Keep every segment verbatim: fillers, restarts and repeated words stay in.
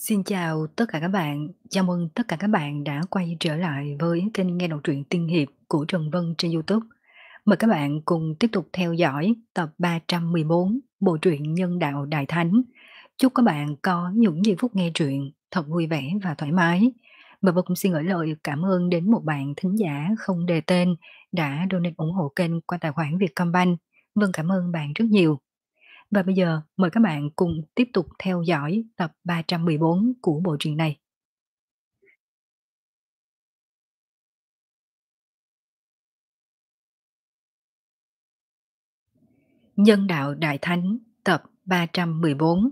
Xin chào tất cả các bạn, chào mừng tất cả các bạn đã quay trở lại với kênh nghe đọc truyện tiên hiệp của Trần Vân trên YouTube. Mời các bạn cùng tiếp tục theo dõi tập ba trăm mười bốn bộ truyện Nhân đạo Đại Thánh. Chúc các bạn có những giây phút nghe truyện thật vui vẻ và thoải mái. Và Vân cũng xin gửi lời cảm ơn đến một bạn thính giả không đề tên đã donate ủng hộ kênh qua tài khoản Vietcombank. Vân cảm ơn bạn rất nhiều. Và bây giờ mời các bạn cùng tiếp tục theo dõi tập ba trăm mười bốn của bộ truyện này. Nhân đạo Đại Thánh tập ba trăm mười bốn.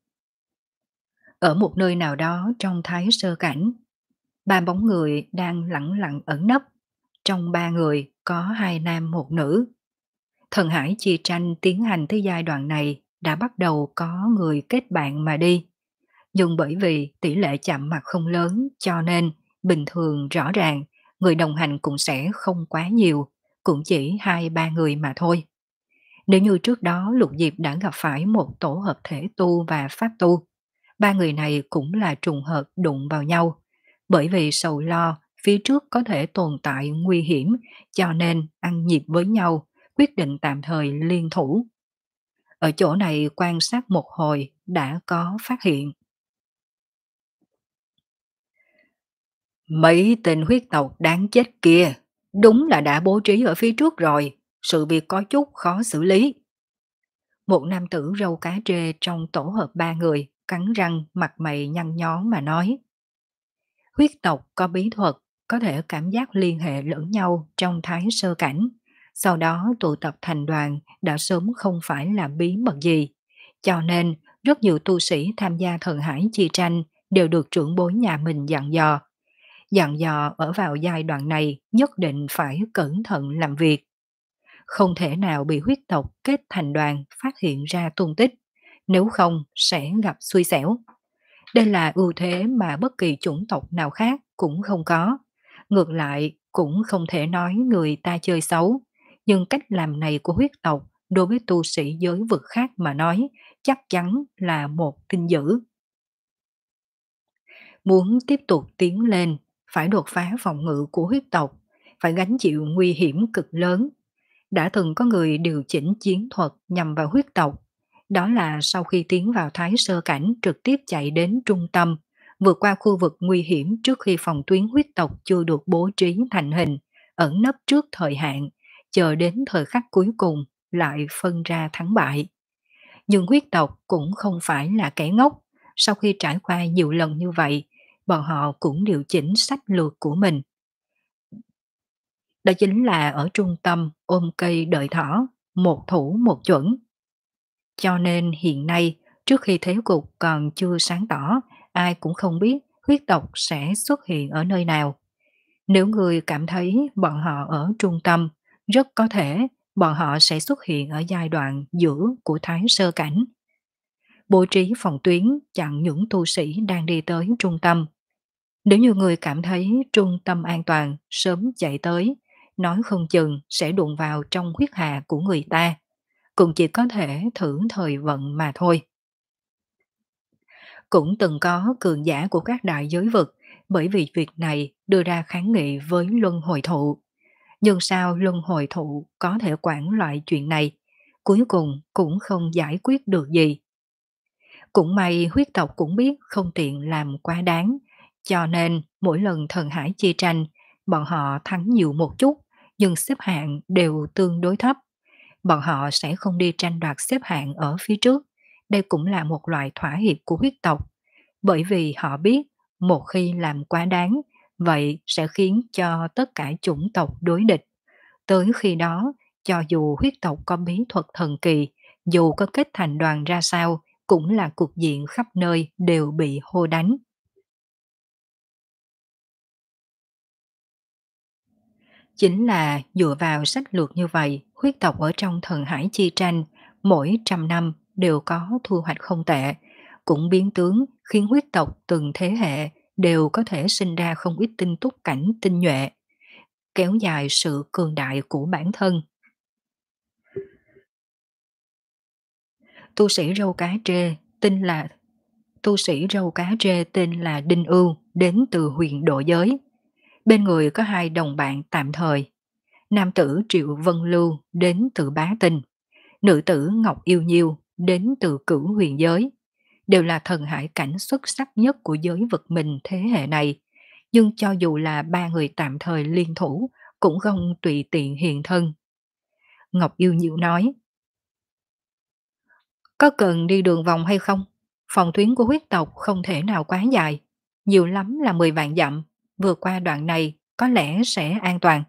Ở một nơi nào đó trong Thái Sơ Cảnh, ba bóng người đang lẳng lặng ẩn nấp. Trong ba người có hai nam một nữ. Thần hải chi tranh tiến hành tới giai đoạn này đã bắt đầu có người kết bạn mà đi. Nhưng bởi vì tỷ lệ chạm mặt không lớn cho nên bình thường rõ ràng người đồng hành cũng sẽ không quá nhiều, cũng chỉ hai ba người mà thôi. Nếu như trước đó Lục Diệp đã gặp phải một tổ hợp thể tu và pháp tu, ba người này cũng là trùng hợp đụng vào nhau. Bởi vì sầu lo phía trước có thể tồn tại nguy hiểm cho nên ăn nhịp với nhau, quyết định tạm thời liên thủ. Ở chỗ này quan sát một hồi đã có phát hiện. Mấy tên huyết tộc đáng chết kia, đúng là đã bố trí ở phía trước rồi, sự việc có chút khó xử lý. Một nam tử râu cá trê trong tổ hợp ba người, cắn răng mặt mày nhăn nhó mà nói. Huyết tộc có bí thuật, có thể cảm giác liên hệ lẫn nhau trong thái sơ cảnh. Sau đó tụ tập thành đoàn đã sớm không phải là bí mật gì. Cho nên, rất nhiều tu sĩ tham gia thần hải chi tranh đều được trưởng bối nhà mình dặn dò. Dặn dò ở vào giai đoạn này nhất định phải cẩn thận làm việc. Không thể nào bị huyết tộc kết thành đoàn phát hiện ra tung tích, nếu không sẽ gặp xui xẻo. Đây là ưu thế mà bất kỳ chủng tộc nào khác cũng không có. Ngược lại cũng không thể nói người ta chơi xấu, nhưng cách làm này của huyết tộc đối với tu sĩ giới vực khác mà nói chắc chắn là một tin dữ. Muốn tiếp tục tiến lên, phải đột phá phòng ngự của huyết tộc, phải gánh chịu nguy hiểm cực lớn. Đã từng có người điều chỉnh chiến thuật nhằm vào huyết tộc. Đó là sau khi tiến vào thái sơ cảnh trực tiếp chạy đến trung tâm, vượt qua khu vực nguy hiểm trước khi phòng tuyến huyết tộc chưa được bố trí thành hình, ẩn nấp trước thời hạn, chờ đến thời khắc cuối cùng lại phân ra thắng bại. Nhưng huyết tộc cũng không phải là kẻ ngốc, sau khi trải qua nhiều lần như vậy, bọn họ cũng điều chỉnh sách lược của mình. Đó chính là ở trung tâm ôm cây đợi thỏ, một thủ một chuẩn. Cho nên hiện nay, trước khi thế cục còn chưa sáng tỏ, ai cũng không biết huyết tộc sẽ xuất hiện ở nơi nào. Nếu người cảm thấy bọn họ ở trung tâm, rất có thể bọn họ sẽ xuất hiện ở giai đoạn giữa của thái sơ cảnh. Bố trí phòng tuyến chặn những tu sĩ đang đi tới trung tâm. Nếu như người cảm thấy trung tâm an toàn, sớm chạy tới, nói không chừng sẽ đụng vào trong huyết hà của người ta, cũng chỉ có thể thử thời vận mà thôi. Cũng từng có cường giả của các đại giới vực bởi vì việc này đưa ra kháng nghị với luân hồi thụ. Nhưng sao luân hồi thụ có thể quản loại chuyện này, cuối cùng cũng không giải quyết được gì. Cũng may huyết tộc cũng biết không tiện làm quá đáng, cho nên mỗi lần thần hải chia tranh, bọn họ thắng nhiều một chút, nhưng xếp hạng đều tương đối thấp. Bọn họ sẽ không đi tranh đoạt xếp hạng ở phía trước. Đây cũng là một loại thỏa hiệp của huyết tộc, bởi vì họ biết một khi làm quá đáng, vậy sẽ khiến cho tất cả chủng tộc đối địch. Tới khi đó, cho dù huyết tộc có bí thuật thần kỳ, dù có kết thành đoàn ra sao, cũng là cục diện khắp nơi đều bị hô đánh. Chính là dựa vào sách lược như vậy, huyết tộc ở trong thần hải chi tranh, mỗi trăm năm đều có thu hoạch không tệ, cũng biến tướng khiến huyết tộc từng thế hệ đều có thể sinh ra không ít tinh túc cảnh tinh nhuệ, kéo dài sự cường đại của bản thân. Tu sĩ râu cá trê, tin là tu sĩ râu cá trê tên là Đinh Ưu đến từ huyện Độ Giới. Bên người có hai đồng bạn tạm thời. Nam tử Triệu Vân Lưu đến từ Bá Tinh, nữ tử Ngọc Yêu Nhiêu đến từ Cửu Huyền Giới. Đều là thần hải cảnh xuất sắc nhất của giới vực mình thế hệ này. Nhưng cho dù là ba người tạm thời liên thủ, cũng không tùy tiện hiện thân. Ngọc Yêu Nhiêu nói, có cần đi đường vòng hay không? Phòng tuyến của huyết tộc không thể nào quá dài, nhiều lắm là mười vạn dặm, vượt qua đoạn này có lẽ sẽ an toàn.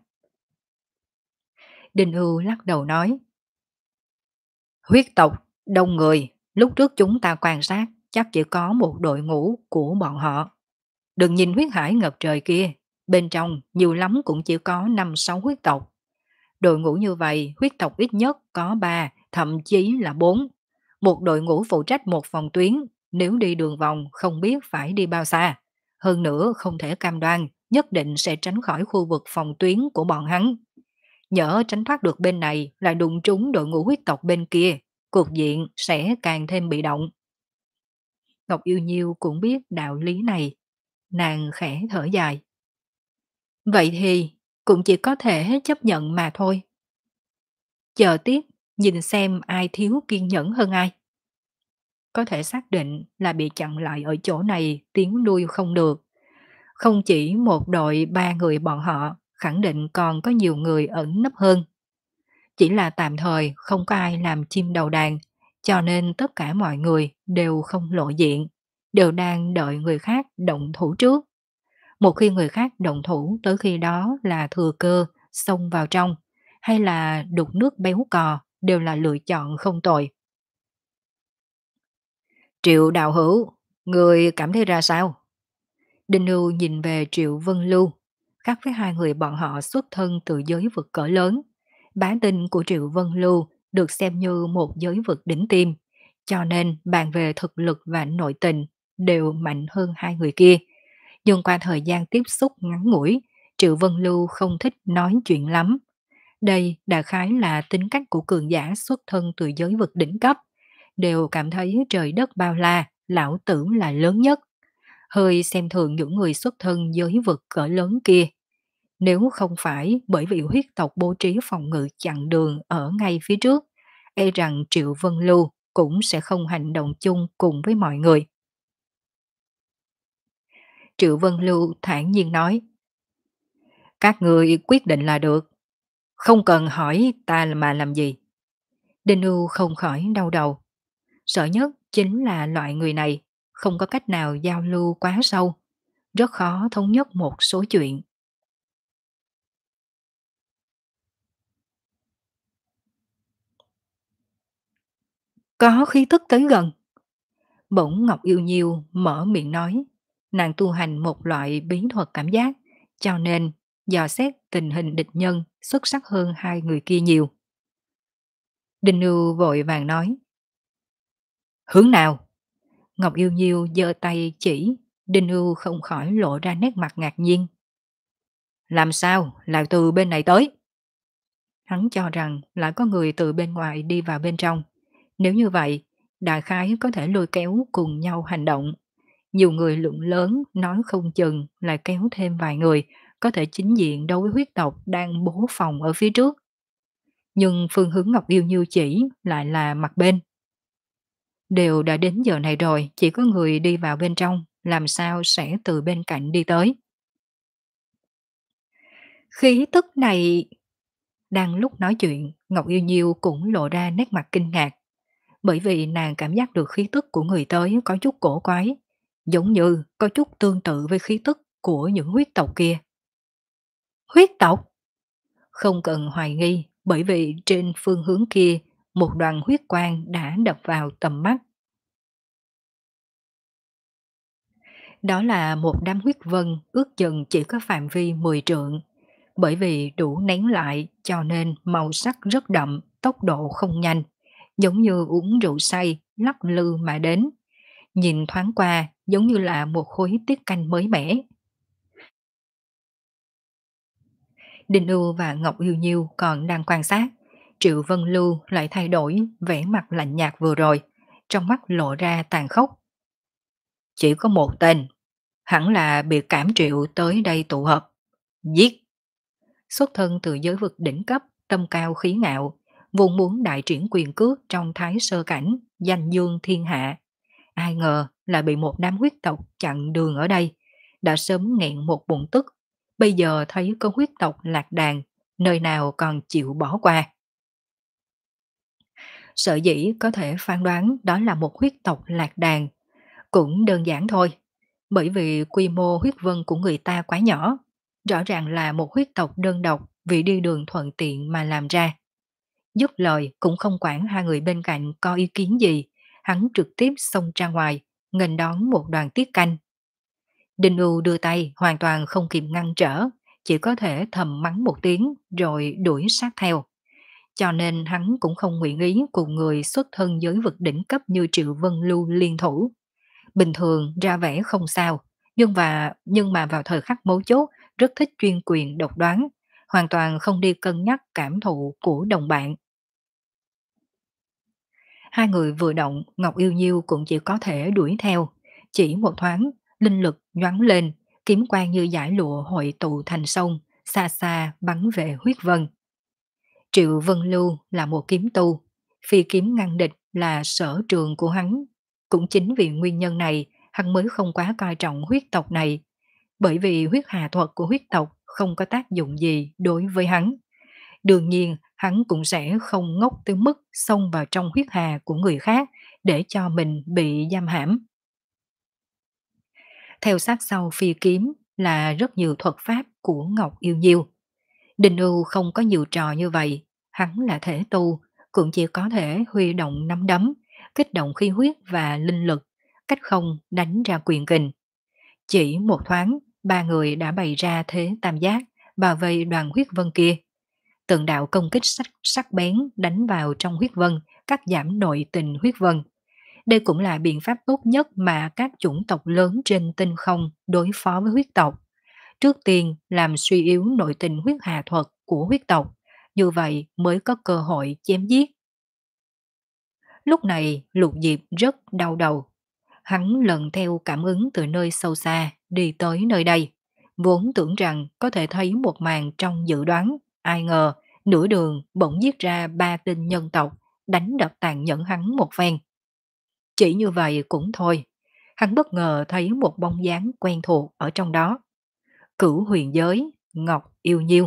Đinh Ưu lắc đầu nói, huyết tộc, đông người, lúc trước chúng ta quan sát chắc chỉ có một đội ngũ của bọn họ. Đừng nhìn huyết hải ngập trời kia, bên trong nhiều lắm cũng chỉ có năm sáu huyết tộc. Đội ngũ như vậy, huyết tộc ít nhất có ba, thậm chí là bốn. Một đội ngũ phụ trách một phòng tuyến, nếu đi đường vòng không biết phải đi bao xa. Hơn nữa không thể cam đoan, nhất định sẽ tránh khỏi khu vực phòng tuyến của bọn hắn. Nhỡ tránh thoát được bên này lại đụng trúng đội ngũ huyết tộc bên kia, cuộc diện sẽ càng thêm bị động. Ngọc Yêu Nhiêu cũng biết đạo lý này, nàng khẽ thở dài. Vậy thì cũng chỉ có thể chấp nhận mà thôi. Chờ tiếp, nhìn xem ai thiếu kiên nhẫn hơn ai. Có thể xác định là bị chặn lại ở chỗ này tiến lui không được. Không chỉ một đội ba người bọn họ, khẳng định còn có nhiều người ẩn nấp hơn. Chỉ là tạm thời không có ai làm chim đầu đàn, cho nên tất cả mọi người đều không lộ diện, đều đang đợi người khác động thủ trước. Một khi người khác động thủ tới khi đó là thừa cơ, xông vào trong, hay là đục nước béo cò đều là lựa chọn không tồi. Triệu Đạo Hữu, người cảm thấy ra sao? Đinh Ưu nhìn về Triệu Vân Lưu, khác với hai người bọn họ xuất thân từ giới vực cỡ lớn. Bá tinh của Triệu Vân Lưu được xem như một giới vực đỉnh tim, cho nên bàn về thực lực và nội tình đều mạnh hơn hai người kia. Nhưng qua thời gian tiếp xúc ngắn ngủi, Triệu Vân Lưu không thích nói chuyện lắm. Đây đại khái là tính cách của cường giả xuất thân từ giới vực đỉnh cấp, đều cảm thấy trời đất bao la, lão tử là lớn nhất. Hơi xem thường những người xuất thân giới vực cỡ lớn kia. Nếu không phải bởi vì huyết tộc bố trí phòng ngự chặn đường ở ngay phía trước, e rằng Triệu Vân Lưu cũng sẽ không hành động chung cùng với mọi người. Triệu Vân Lưu thản nhiên nói, các người quyết định là được, không cần hỏi ta mà làm gì. Đinh Ưu không khỏi đau đầu. Sợ nhất chính là loại người này, không có cách nào giao lưu quá sâu, rất khó thống nhất một số chuyện. Có khí tức tới gần. Bỗng Ngọc Yêu Nhiêu mở miệng nói, nàng tu hành một loại bí thuật cảm giác, cho nên dò xét tình hình địch nhân xuất sắc hơn hai người kia nhiều. Đinh Nưu vội vàng nói, hướng nào? Ngọc Yêu Nhiêu giơ tay chỉ, Đinh Nưu không khỏi lộ ra nét mặt ngạc nhiên. Làm sao lại từ bên này tới? Hắn cho rằng lại có người từ bên ngoài đi vào bên trong. Nếu như vậy, đại khái có thể lôi kéo cùng nhau hành động. Nhiều người lượng lớn nói không chừng lại kéo thêm vài người có thể chính diện đối với huyết tộc đang bố phòng ở phía trước. Nhưng phương hướng Ngọc Yêu Như chỉ lại là mặt bên. Đều đã đến giờ này rồi, chỉ có người đi vào bên trong, làm sao sẽ từ bên cạnh đi tới. Khí tức này... Đang lúc nói chuyện, Ngọc Yêu Nhiêu cũng lộ ra nét mặt kinh ngạc. Bởi vì nàng cảm giác được khí tức của người tới có chút cổ quái, giống như có chút tương tự với khí tức của những huyết tộc kia. Huyết tộc? Không cần hoài nghi, bởi vì trên phương hướng kia, một đoàn huyết quang đã đập vào tầm mắt. Đó là một đám huyết vân ước chừng chỉ có phạm vi mười trượng. Bởi vì đủ nén lại cho nên màu sắc rất đậm, tốc độ không nhanh, giống như uống rượu say, lắc lư mà đến. Nhìn thoáng qua giống như là một khối tiết canh mới mẻ. Đinh Ưu và Ngọc Yêu Nhiêu còn đang quan sát, Triệu Vân Lưu lại thay đổi vẻ mặt lạnh nhạt vừa rồi, trong mắt lộ ra tàn khốc. Chỉ có một tên, hẳn là bị cảm triệu tới đây tụ họp. Giết! Xuất thân từ giới vực đỉnh cấp, tâm cao khí ngạo, vốn muốn đại triển quyền cước trong thái sơ cảnh, danh dương thiên hạ. Ai ngờ là bị một đám huyết tộc chặn đường ở đây, đã sớm nghẹn một bụng tức, bây giờ thấy có huyết tộc lạc đàn, nơi nào còn chịu bỏ qua. Sở dĩ có thể phán đoán đó là một huyết tộc lạc đàn, cũng đơn giản thôi, bởi vì quy mô huyết vân của người ta quá nhỏ, rõ ràng là một huyết tộc đơn độc vì đi đường thuận tiện mà làm ra. Dứt lời cũng không quản hai người bên cạnh có ý kiến gì, hắn trực tiếp xông ra ngoài, nghênh đón một đoàn tiết canh. Đinh U đưa tay hoàn toàn không kịp ngăn trở, chỉ có thể thầm mắng một tiếng rồi đuổi sát theo. Cho nên hắn cũng không nguyện ý cùng người xuất thân giới vực đỉnh cấp như Triệu Vân Lưu liên thủ. Bình thường ra vẻ không sao, nhưng và nhưng mà vào thời khắc mấu chốt rất thích chuyên quyền độc đoán, hoàn toàn không đi cân nhắc cảm thụ của đồng bạn. Hai người vừa động, Ngọc Yêu Nhiêu cũng chỉ có thể đuổi theo. Chỉ một thoáng, linh lực nhoáng lên, kiếm quang như giải lụa hội tụ thành sông, xa xa bắn về huyết vân. Triệu Vân Lưu là một kiếm tu, phi kiếm ngăn địch là sở trường của hắn. Cũng chính vì nguyên nhân này, hắn mới không quá coi trọng huyết tộc này, bởi vì huyết hà thuật của huyết tộc không có tác dụng gì đối với hắn. Đương nhiên, hắn cũng sẽ không ngốc tới mức xông vào trong huyết hà của người khác để cho mình bị giam hãm. Theo sát sau phi kiếm là rất nhiều thuật pháp của Ngọc Yêu Nhiêu. Đinh Ưu không có nhiều trò như vậy, hắn là thể tu, cũng chỉ có thể huy động nắm đấm, kích động khí huyết và linh lực, cách không đánh ra quyền kình. Chỉ một thoáng, ba người đã bày ra thế tam giác, bao vây đoàn huyết vân kia. Từng đạo công kích sắc, sắc bén đánh vào trong huyết vân, cắt giảm nội tình huyết vân. Đây cũng là biện pháp tốt nhất mà các chủng tộc lớn trên tinh không đối phó với huyết tộc. Trước tiên làm suy yếu nội tình huyết hà thuật của huyết tộc, như vậy mới có cơ hội chém giết. Lúc này Lục Diệp rất đau đầu. Hắn lần theo cảm ứng từ nơi sâu xa đi tới nơi đây, vốn tưởng rằng có thể thấy một màn trong dự đoán, ai ngờ nửa đường bỗng giết ra ba tên nhân tộc, đánh đập tàn nhẫn hắn một phen. Chỉ như vậy cũng thôi, hắn bất ngờ thấy một bóng dáng quen thuộc ở trong đó. Cửu huyền giới, Ngọc Yêu Nhiêu.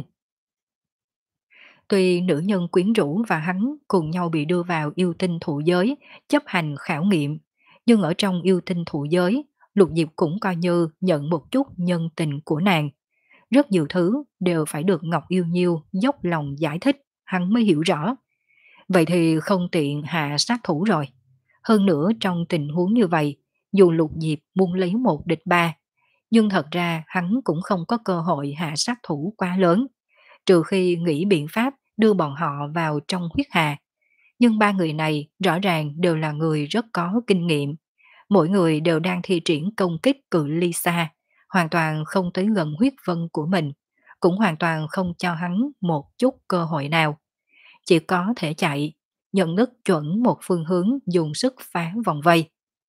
Tuy nữ nhân quyến rũ và hắn cùng nhau bị đưa vào yêu tinh thụ giới, chấp hành khảo nghiệm, nhưng ở trong yêu tinh thụ giới, Lục Diệp cũng coi như nhận một chút nhân tình của nàng. Rất nhiều thứ đều phải được Ngọc Yêu Nhiêu dốc lòng giải thích, hắn mới hiểu rõ. Vậy thì không tiện hạ sát thủ rồi. Hơn nữa trong tình huống như vậy, dù Lục Diệp muốn lấy một địch ba, nhưng thật ra hắn cũng không có cơ hội hạ sát thủ quá lớn, trừ khi nghĩ biện pháp đưa bọn họ vào trong huyết hà. Nhưng ba người này rõ ràng đều là người rất có kinh nghiệm. Mỗi người đều đang thi triển công kích cự ly xa, hoàn toàn không tới gần huyết vân của mình, cũng hoàn toàn không cho hắn một chút cơ hội nào. Chỉ có thể chạy, nhận thức chuẩn một phương hướng dùng sức phá vòng vây.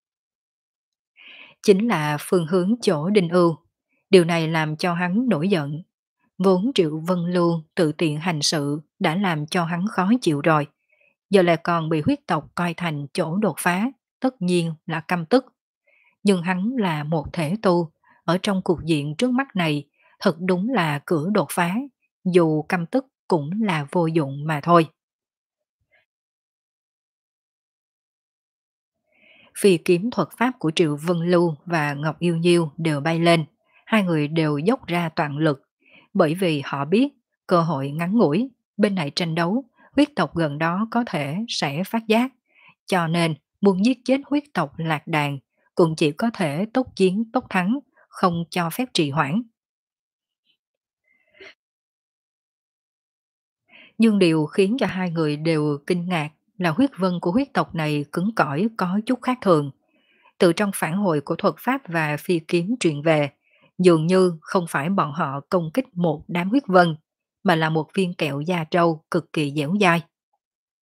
Chính là phương hướng chỗ Đinh Ưu. Điều này làm cho hắn nổi giận. Vốn Triệu Vân Lưu tự tiện hành sự đã làm cho hắn khó chịu rồi. Giờ lại còn bị huyết tộc coi thành chỗ đột phá, tất nhiên là căm tức. Nhưng hắn là một thể tu, ở trong cuộc diện trước mắt này, thật đúng là cửa đột phá, dù căm tức cũng là vô dụng mà thôi. Phi kiếm thuật pháp của Triệu Vân Lưu và Ngọc Yêu Nhiêu đều bay lên, hai người đều dốc ra toàn lực, bởi vì họ biết cơ hội ngắn ngủi, bên này tranh đấu, huyết tộc gần đó có thể sẽ phát giác, cho nên muốn giết chết huyết tộc lạc đàn cũng chỉ có thể tốc chiến tốc thắng, không cho phép trì hoãn. Nhưng điều khiến cho hai người đều kinh ngạc là huyết vân của huyết tộc này cứng cỏi có chút khác thường. Từ trong phản hồi của thuật pháp và phi kiếm truyền về, dường như không phải bọn họ công kích một đám huyết vân, mà là một viên kẹo da trâu cực kỳ dẻo dai.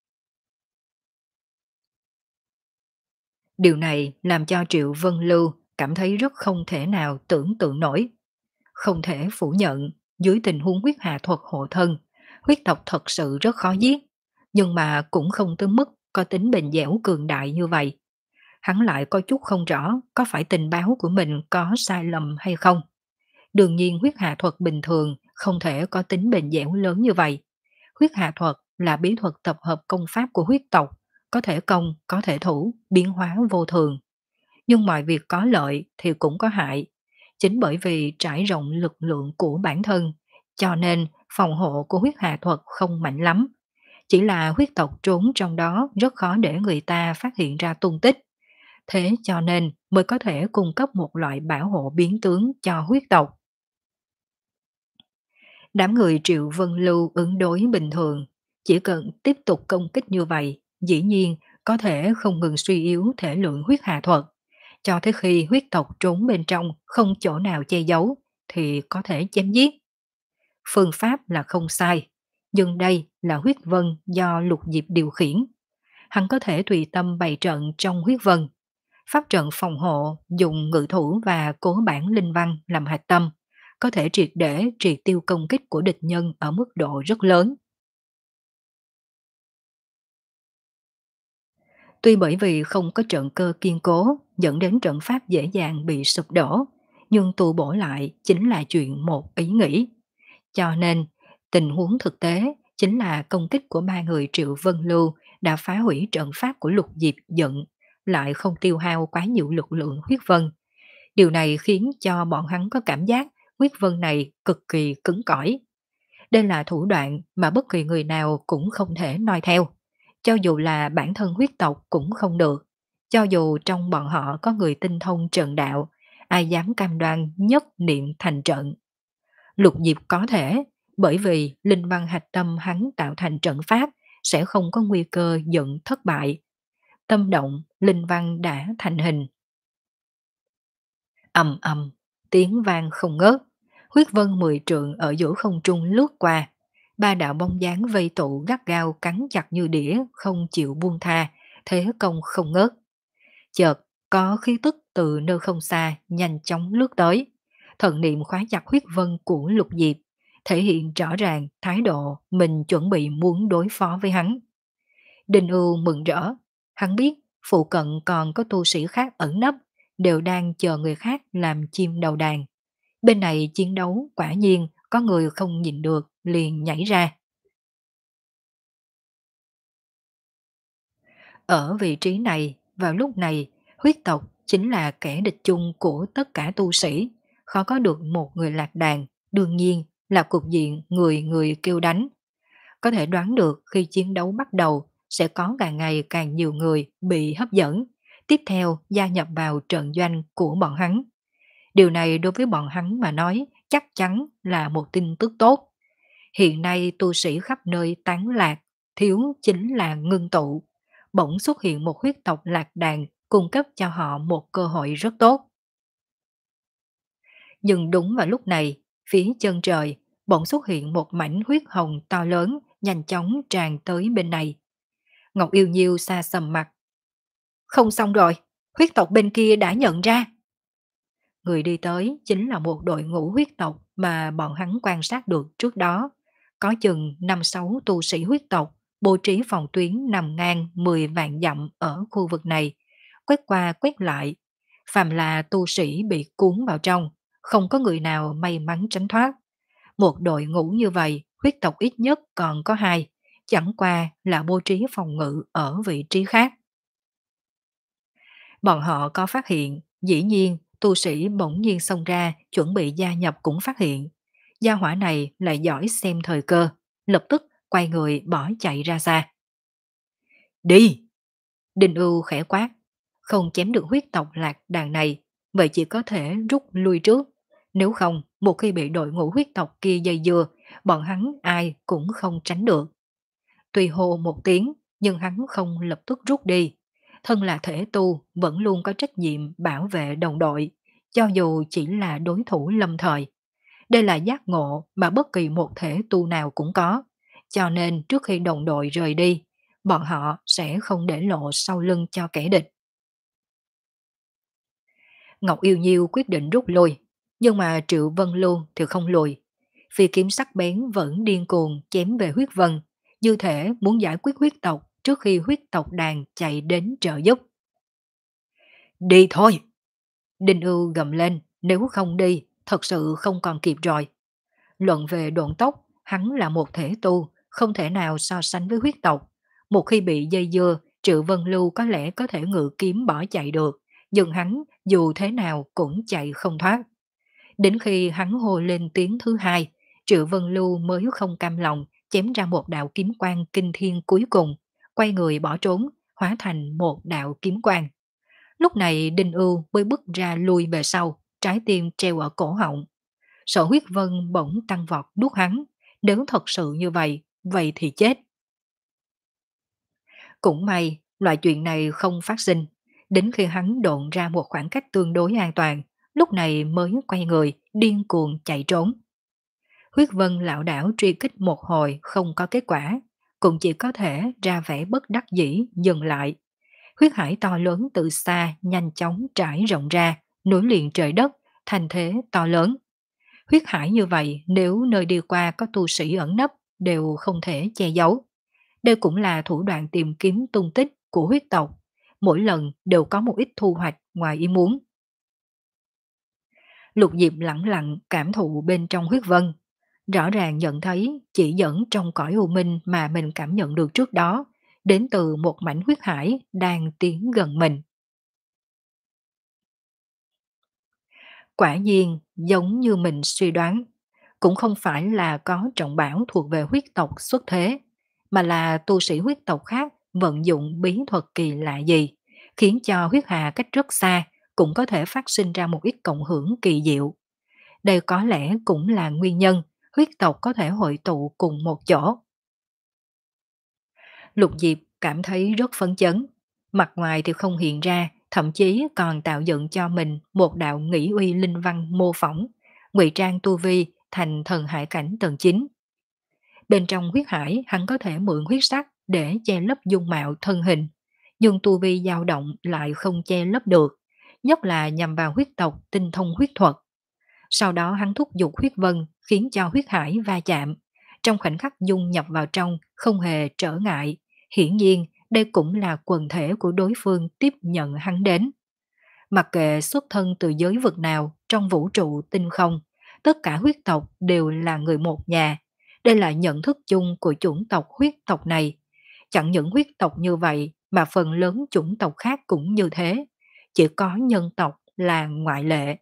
Điều này làm cho Triệu Vân Lưu cảm thấy rất không thể nào tưởng tượng nổi. Không thể phủ nhận, dưới tình huống huyết hà thuật hộ thân, huyết tộc thật sự rất khó giết, nhưng mà cũng không tới mức có tính bền dẻo cường đại như vậy. Hắn lại có chút không rõ có phải tình báo của mình có sai lầm hay không. Đương nhiên huyết hà thuật bình thường không thể có tính bền dẻo lớn như vậy. Huyết hà thuật là bí thuật tập hợp công pháp của huyết tộc, có thể công, có thể thủ, biến hóa vô thường. Nhưng mọi việc có lợi thì cũng có hại. Chính bởi vì trải rộng lực lượng của bản thân, cho nên phòng hộ của huyết hà thuật không mạnh lắm. Chỉ là huyết tộc trốn trong đó rất khó để người ta phát hiện ra tung tích. Thế cho nên mới có thể cung cấp một loại bảo hộ biến tướng cho huyết tộc. Đám người Triệu Vân Lưu ứng đối bình thường, chỉ cần tiếp tục công kích như vậy, dĩ nhiên có thể không ngừng suy yếu thể lượng huyết hà thuật. Cho tới khi huyết tộc trốn bên trong không chỗ nào che giấu, thì có thể chém giết. Phương pháp là không sai, nhưng đây là huyết vân do lục diệp điều khiển. Hắn có thể tùy tâm bày trận trong huyết vân. Pháp trận phòng hộ dùng ngự thủ và cố bản linh văn làm hạch tâm, có thể triệt để triệt tiêu công kích của địch nhân ở mức độ rất lớn. Tuy bởi vì không có trận cơ kiên cố dẫn đến trận pháp dễ dàng bị sụp đổ, nhưng tu bổ lại chính là chuyện một ý nghĩ. Cho nên, tình huống thực tế chính là công kích của ba người Triệu Vân Lưu đã phá hủy trận pháp của Lục Diệp giận, lại không tiêu hao quá nhiều lực lượng huyết vân. Điều này khiến cho bọn hắn có cảm giác huyết vân này cực kỳ cứng cỏi. Đây là thủ đoạn mà bất kỳ người nào cũng không thể noi theo. Cho dù là bản thân huyết tộc cũng không được. Cho dù trong bọn họ có người tinh thông trận đạo, ai dám cam đoan nhất niệm thành trận. Lục Diệp có thể, bởi vì linh văn hạch tâm hắn tạo thành trận pháp sẽ không có nguy cơ giận thất bại. Tâm động, linh văn đã thành hình. Ầm ầm, tiếng vang không ngớt. Huyết vân mười trượng ở giữa không trung lướt qua. Ba đạo bóng dáng vây tụ gắt gao cắn chặt như đĩa, không chịu buông tha, thế công không ngớt. Chợt, có khí tức từ nơi không xa nhanh chóng lướt tới. Thần niệm khóa chặt huyết vân của Lục Diệp, thể hiện rõ ràng thái độ mình chuẩn bị muốn đối phó với hắn. Đinh Ưu mừng rỡ, hắn biết phụ cận còn có tu sĩ khác ẩn nấp, đều đang chờ người khác làm chim đầu đàn. Bên này chiến đấu quả nhiên có người không nhìn được liền nhảy ra. Ở vị trí này, vào lúc này, huyết tộc chính là kẻ địch chung của tất cả tu sĩ, khó có được một người lạc đàn, đương nhiên là cục diện người người kêu đánh. Có thể đoán được khi chiến đấu bắt đầu sẽ có càng ngày càng nhiều người bị hấp dẫn, tiếp theo gia nhập vào trận doanh của bọn hắn. Điều này đối với bọn hắn mà nói chắc chắn là một tin tức tốt. Hiện nay tu sĩ khắp nơi tán lạc, thiếu chính là ngưng tụ. Bỗng xuất hiện một huyết tộc lạc đàn cung cấp cho họ một cơ hội rất tốt. Nhưng đúng vào lúc này, phía chân trời, bỗng xuất hiện một mảnh huyết hồng to lớn nhanh chóng tràn tới bên này. Ngọc Yêu Nhiêu xa sầm mặt. Không xong rồi, huyết tộc bên kia đã nhận ra. Người đi tới chính là một đội ngũ huyết tộc mà bọn hắn quan sát được trước đó. Có chừng năm sáu tu sĩ huyết tộc bố trí phòng tuyến nằm ngang mười vạn dặm ở khu vực này, quét qua quét lại. Phàm là tu sĩ bị cuốn vào trong, không có người nào may mắn tránh thoát. Một đội ngũ như vậy, huyết tộc ít nhất còn có hai, chẳng qua là bố trí phòng ngự ở vị trí khác. Bọn họ có phát hiện, dĩ nhiên tu sĩ bỗng nhiên xông ra chuẩn bị gia nhập cũng phát hiện. Gia hỏa này lại giỏi xem thời cơ, lập tức quay người bỏ chạy ra xa. Đi! Đinh Ưu khẽ quát, không chém được huyết tộc lạc đàn này, vậy chỉ có thể rút lui trước. Nếu không, một khi bị đội ngũ huyết tộc kia dây dưa, bọn hắn ai cũng không tránh được. Tuy hô một tiếng, nhưng hắn không lập tức rút đi. Thân là thể tu, vẫn luôn có trách nhiệm bảo vệ đồng đội, cho dù chỉ là đối thủ lâm thời. Đây là giác ngộ mà bất kỳ một thể tu nào cũng có. Cho nên trước khi đồng đội rời đi, bọn họ sẽ không để lộ sau lưng cho kẻ địch. Ngọc Yêu Nhiêu quyết định rút lui, nhưng mà Triệu Vân Lưu thì không lùi. Phi kiếm sắc bén vẫn điên cuồng chém về huyết vân, như thể muốn giải quyết huyết tộc trước khi huyết tộc đàn chạy đến trợ giúp. Đi thôi! Đinh Ưu gầm lên, nếu không đi, thật sự không còn kịp rồi. Luận về độn tốc, hắn là một thể tu, không thể nào so sánh với huyết tộc. Một khi bị dây dưa, Triệu Vân Lưu có lẽ có thể ngự kiếm bỏ chạy được, nhưng hắn dù thế nào cũng chạy không thoát. Đến khi hắn hô lên tiếng thứ hai, Triệu Vân Lưu mới không cam lòng, chém ra một đạo kiếm quang kinh thiên cuối cùng, quay người bỏ trốn, hóa thành một đạo kiếm quang. Lúc này Đinh Ưu mới bước ra lui về sau, trái tim treo ở cổ họng. Sở huyết vân bỗng tăng vọt nuốt hắn, nếu thật sự như vậy, vậy thì chết. Cũng may, loại chuyện này không phát sinh, đến khi hắn độn ra một khoảng cách tương đối an toàn, lúc này mới quay người, điên cuồng chạy trốn. Huyết vân lão đảo truy kích một hồi không có kết quả, cũng chỉ có thể ra vẻ bất đắc dĩ dừng lại. Huyết hải to lớn từ xa nhanh chóng trải rộng ra, nối liền trời đất, thành thế to lớn. Huyết hải như vậy nếu nơi đi qua có tu sĩ ẩn nấp đều không thể che giấu. Đây cũng là thủ đoạn tìm kiếm tung tích của huyết tộc. Mỗi lần đều có một ít thu hoạch ngoài ý muốn. Lục Diệp lặng lặng cảm thụ bên trong huyết vân. Rõ ràng nhận thấy chỉ dẫn trong cõi u minh mà mình cảm nhận được trước đó đến từ một mảnh huyết hải đang tiến gần mình. Quả nhiên giống như mình suy đoán, cũng không phải là có trọng bảo thuộc về huyết tộc xuất thế, mà là tu sĩ huyết tộc khác vận dụng bí thuật kỳ lạ gì, khiến cho huyết hà cách rất xa cũng có thể phát sinh ra một ít cộng hưởng kỳ diệu. Đây có lẽ cũng là nguyên nhân huyết tộc có thể hội tụ cùng một chỗ. Lục Diệp cảm thấy rất phấn chấn, mặt ngoài thì không hiện ra, thậm chí còn tạo dựng cho mình một đạo nghĩ uy linh văn mô phỏng, ngụy trang tu vi thành thần hải cảnh tầng chín. Bên trong huyết hải hắn có thể mượn huyết sắc để che lấp dung mạo thân hình, nhưng tu vi dao động lại không che lấp được, nhất là nhằm vào huyết tộc tinh thông huyết thuật. Sau đó hắn thúc giục huyết vân khiến cho huyết hải va chạm, trong khoảnh khắc dung nhập vào trong không hề trở ngại. Hiển nhiên đây cũng là quần thể của đối phương tiếp nhận hắn đến. Mặc kệ xuất thân từ giới vực nào trong vũ trụ tinh không, tất cả huyết tộc đều là người một nhà. Đây là nhận thức chung của chủng tộc huyết tộc này. Chẳng những huyết tộc như vậy mà phần lớn chủng tộc khác cũng như thế. Chỉ có nhân tộc là ngoại lệ.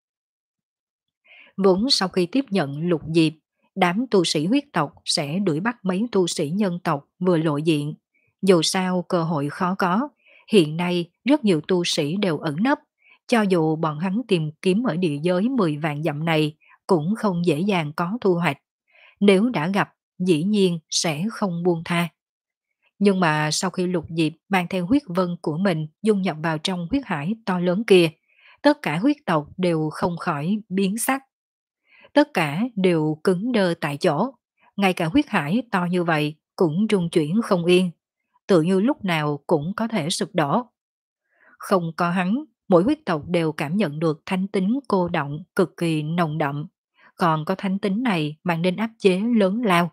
Vốn sau khi tiếp nhận Lục Diệp, đám tu sĩ huyết tộc sẽ đuổi bắt mấy tu sĩ nhân tộc vừa lộ diện. Dù sao cơ hội khó có, hiện nay rất nhiều tu sĩ đều ẩn nấp, cho dù bọn hắn tìm kiếm ở địa giới mười vạn dặm này cũng không dễ dàng có thu hoạch. Nếu đã gặp, dĩ nhiên sẽ không buông tha. Nhưng mà sau khi Lục Diệp mang theo huyết vân của mình dung nhập vào trong huyết hải to lớn kia, tất cả huyết tộc đều không khỏi biến sắc. Tất cả đều cứng đơ tại chỗ, ngay cả huyết hải to như vậy cũng rung chuyển không yên, tự như lúc nào cũng có thể sụp đổ. Không có hắn, mỗi huyết tộc đều cảm nhận được thánh tính cô động cực kỳ nồng đậm, còn có thánh tính này mang đến áp chế lớn lao.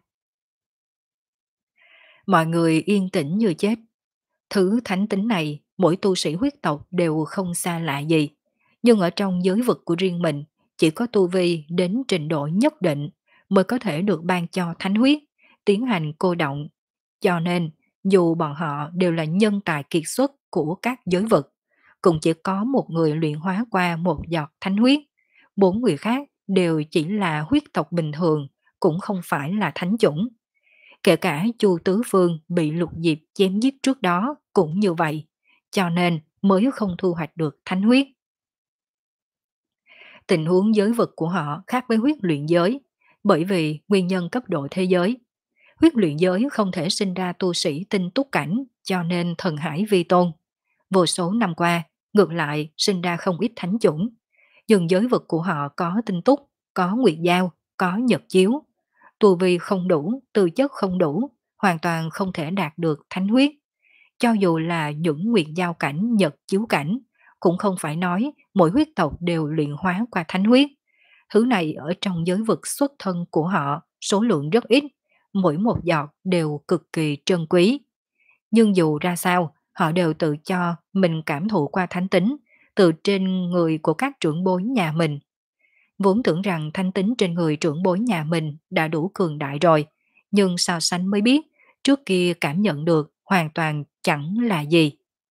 Mọi người yên tĩnh như chết. Thứ thánh tính này, mỗi tu sĩ huyết tộc đều không xa lạ gì, nhưng ở trong giới vực của riêng mình, chỉ có tu vi đến trình độ nhất định mới có thể được ban cho thánh huyết, tiến hành cô động. Cho nên, dù bọn họ đều là nhân tài kiệt xuất của các giới vực, cũng chỉ có một người luyện hóa qua một giọt thánh huyết. Bốn người khác đều chỉ là huyết tộc bình thường, cũng không phải là thánh chủng. Kể cả Chu Tứ Phương bị Lục Diệp chém giết trước đó cũng như vậy, cho nên mới không thu hoạch được thánh huyết. Tình huống giới vực của họ khác với huyết luyện giới, bởi vì nguyên nhân cấp độ thế giới. Huyết luyện giới không thể sinh ra tu sĩ tinh túc cảnh, cho nên thần hải vi tôn. Vô số năm qua, ngược lại sinh ra không ít thánh chủng. Nhưng giới vực của họ có tinh túc, có nguyệt giao, có nhật chiếu. Tu vi không đủ, tư chất không đủ, hoàn toàn không thể đạt được thánh huyết. Cho dù là những nguyệt giao cảnh, nhật chiếu cảnh, cũng không phải nói mỗi huyết tộc đều luyện hóa qua thánh huyết. Thứ này ở trong giới vực xuất thân của họ số lượng rất ít, mỗi một giọt đều cực kỳ trân quý. Nhưng dù ra sao, họ đều tự cho mình cảm thụ qua thánh tính từ trên người của các trưởng bối nhà mình. Vốn tưởng rằng thánh tính trên người trưởng bối nhà mình đã đủ cường đại rồi, nhưng so sánh mới biết, trước kia cảm nhận được hoàn toàn chẳng là gì.